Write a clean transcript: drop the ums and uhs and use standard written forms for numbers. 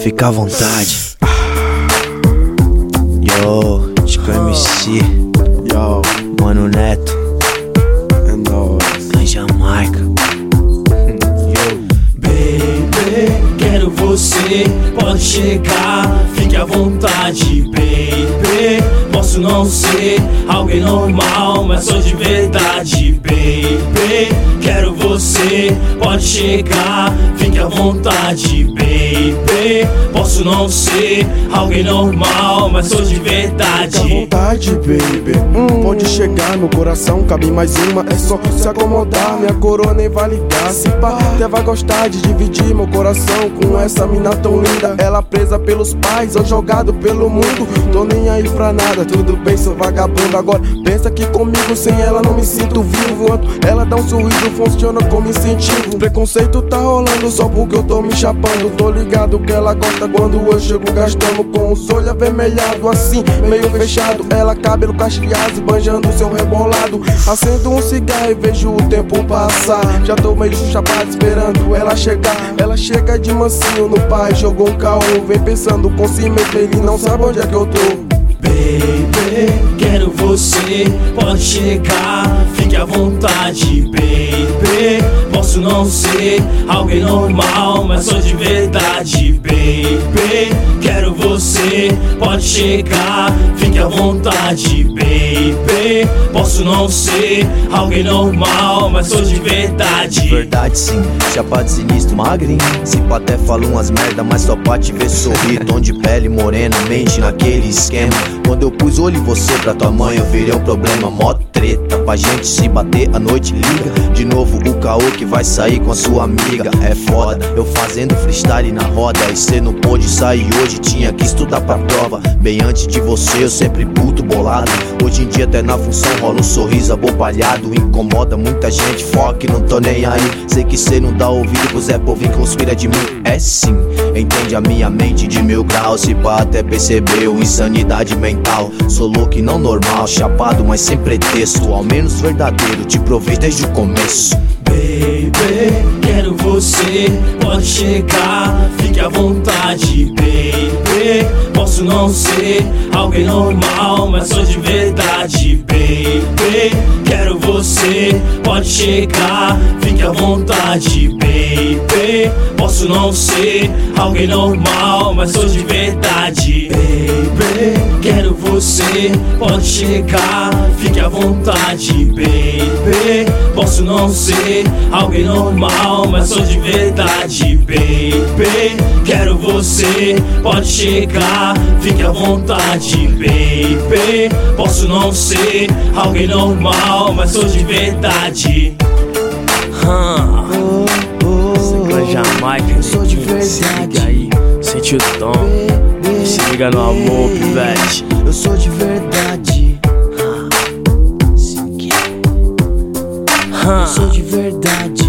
fica à vontade. Yo, Chico MC. Yo, Mano Neto. é nóis. Clã Jamaica. Baby, quero você, pode chegar, fique à vontade, baby. Posso não ser alguém normal, mas sou de verdade, baby. Quero você, pode chegar, fique à vontade, baby. Posso não ser alguém normal, mas sou de verdade. Fica à vontade, baby. Pode chegar no coração, cabe mais uma. É só se acomodar, minha coroa nem vai ligar. Se pá, até vai gostar de dividir meu coração com essa mina tão linda. Ela presa pelos pais ou jogado pelo mundo. Tô nem aí pra nada, tudo bem, sou vagabundo. Agora pensa que comigo sem ela não me sinto vivo. Quando ela dá um sorriso funciona como incentivo. Preconceito tá rolando só porque eu tô me chapando. Tô ligado que ela gosta quando eu chego gastando. Com os olhos avermelhados assim, meio fechado. Ela cabelo cacheado, banjando seu rebolado. Acendo um cigarro e vejo o tempo passar. Já tô meio chapado esperando ela chegar. Ela chega de mansinho no pai, jogou um caô. Vem pensando com si mesmo, ele não sabe onde é que eu tô. Baby, quero você, pode chegar, fique à vontade, baby. Posso não ser alguém normal, mas sou de verdade, baby. Quero você, pode chegar, fique à vontade, baby. Posso não ser alguém normal, mas sou de verdade. Verdade sim, chapado sinistro, magrinho. Se pá até falo umas merda, mas só pra te ver sorrir. Tom de pele morena, mente naquele esquema. Quando eu pus olho em você pra tua mãe, eu virei um problema. Mó treta pra gente se bater, a noite liga. De novo o caô que vai sair com a sua amiga. É foda, eu fazendo freestyle na roda. E cê não pôde sair hoje, tinha que estudar pra prova. Bem antes de você eu sempre puto bolado. Hoje em dia até na função rola um sorriso abobalhado. Incomoda muita gente, foque, não tô nem aí. Sei que cê não dá ouvido pro Zé Povinho, conspira de mim. É sim, entende a minha mente de 1000 graus. Se pá até percebeu, insanidade mental. Sou louco e não normal, chapado mas sem pretexto. Ao menos verdadeiro, te provei desde o começo. Baby, quero você, pode chegar, fique à vontade, baby. Posso não ser alguém normal, mas sou de verdade, baby. Quero você, pode chegar, fique à vontade, baby. Posso não ser alguém normal, mas sou de verdade, baby. Quero você, pode chegar, fique à vontade, baby. Posso não ser alguém normal, mas sou de verdade, baby. Quero você, pode chegar, fique à vontade, baby. Posso não ser alguém normal, mas sou de verdade. Clã Jamaica, sou de verdade. se liga aí, sente o tom. Se liga no amor, pivete. Eu sou de verdade. Eu sou de verdade.